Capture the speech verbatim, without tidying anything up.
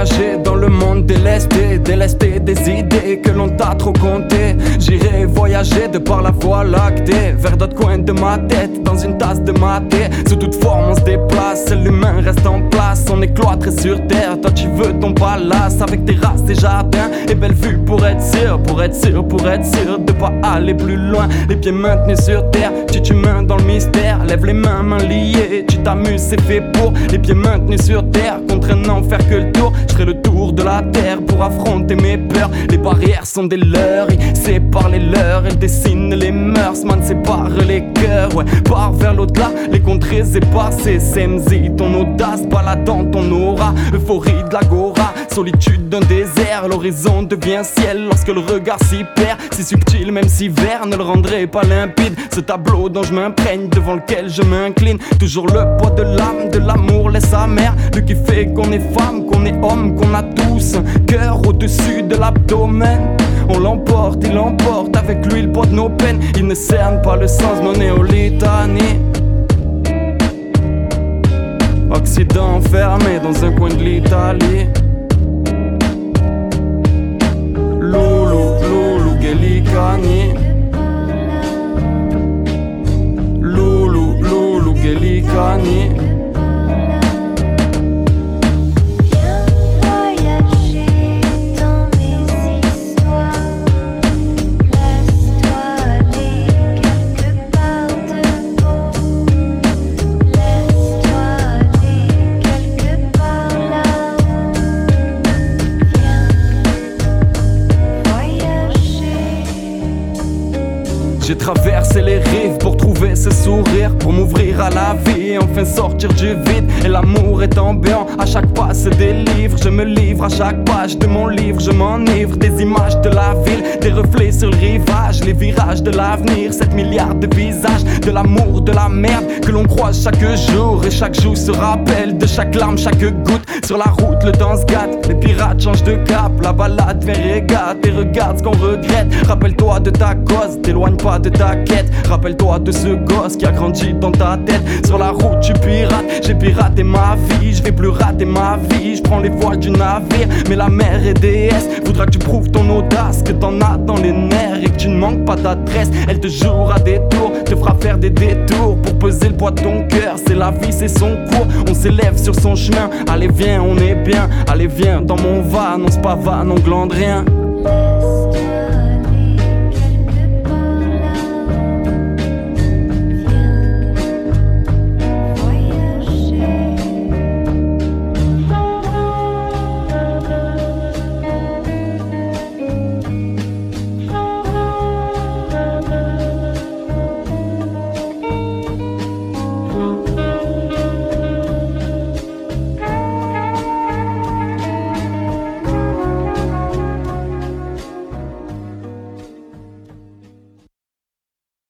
voyager dans le monde délesté, délesté des idées que l'on t'a trop compté. J'irai voyager de par la voie lactée, vers d'autres coins de ma tête, dans une tasse de maté. Sous toute forme on se déplace, seul l'humain reste en place. On est cloîtré sur terre, toi tu veux ton palace, avec terrasses et jardins et belles vues pour être sûr, pour être sûr, pour être sûr de pas aller plus loin. Les pieds maintenus sur terre, tu humain dans le mystère. Lève les mains, mains liées, tu t'amuses, c'est fait pour. Les pieds maintenus sur terre, contre un an faire que le tour. Je ferai le tour de la terre pour affronter mes peurs. Les barrières sont des leurs, ils séparent les leurs. Elles dessinent les mœurs, man sépare les cœurs. Ouais, part vers l'au-delà, les contrées éparses. Semzi, ton audace, baladant ton aura. Euphorie de l'agora, solitude d'un désert. L'horizon devient ciel lorsque le regard s'y perd. Si subtil, même si vert ne le rendrait pas limpide. Ce tableau dont je m'imprègne, devant lequel je m'incline. Toujours le poids de l'âme, de l'amour laisse amer. Lui qui fait qu'on est femme, qu'on est homme, qu'on a tous un cœur au-dessus de l'abdomen. On l'emporte, il l'emporte avec lui le poids de nos peines. Il ne cerne pas le sens de nos néolitanies. Occident enfermé dans un coin de l'Italie. Loulou, loulou, Gelikani. Loulou, loulou, Gelikani. J'ai traversé les rives pour trouver ce sourire, pour m'ouvrir à la vie et enfin sortir du vide. Et l'amour est ambiant, à chaque pas se délivre. Je me livre à chaque page de mon livre, je m'enivre des images de la ville, des reflets sur le rivage, les virages de l'avenir, sept milliards de visages, de l'amour, de la merde que l'on croise chaque jour. Et chaque jour se rappelle de chaque larme, chaque goutte. Sur la route le temps se gâte, les pirates changent de cap, la balade vient régate et regarde ce qu'on regrette. Rappelle-toi de ta cause, t'éloigne pas de ta quête. Rappelle-toi de ce gosse qui a grandi dans ta tête. Sur la route tu pirates, j'ai piraté ma vie. Je vais plus rater ma vie, je prends les voiles du navire. Mais la mer est déesse, voudra que tu prouves ton audace, que t'en as dans les nerfs et que tu ne manques pas d'adresse. Elle te jouera des tours, te fera faire des détours pour peser le poids de ton cœur. C'est la vie, c'est son cours, on s'élève sur son chemin. Allez viens, on est bien, allez viens dans mon van, on se pavane, on glande rien.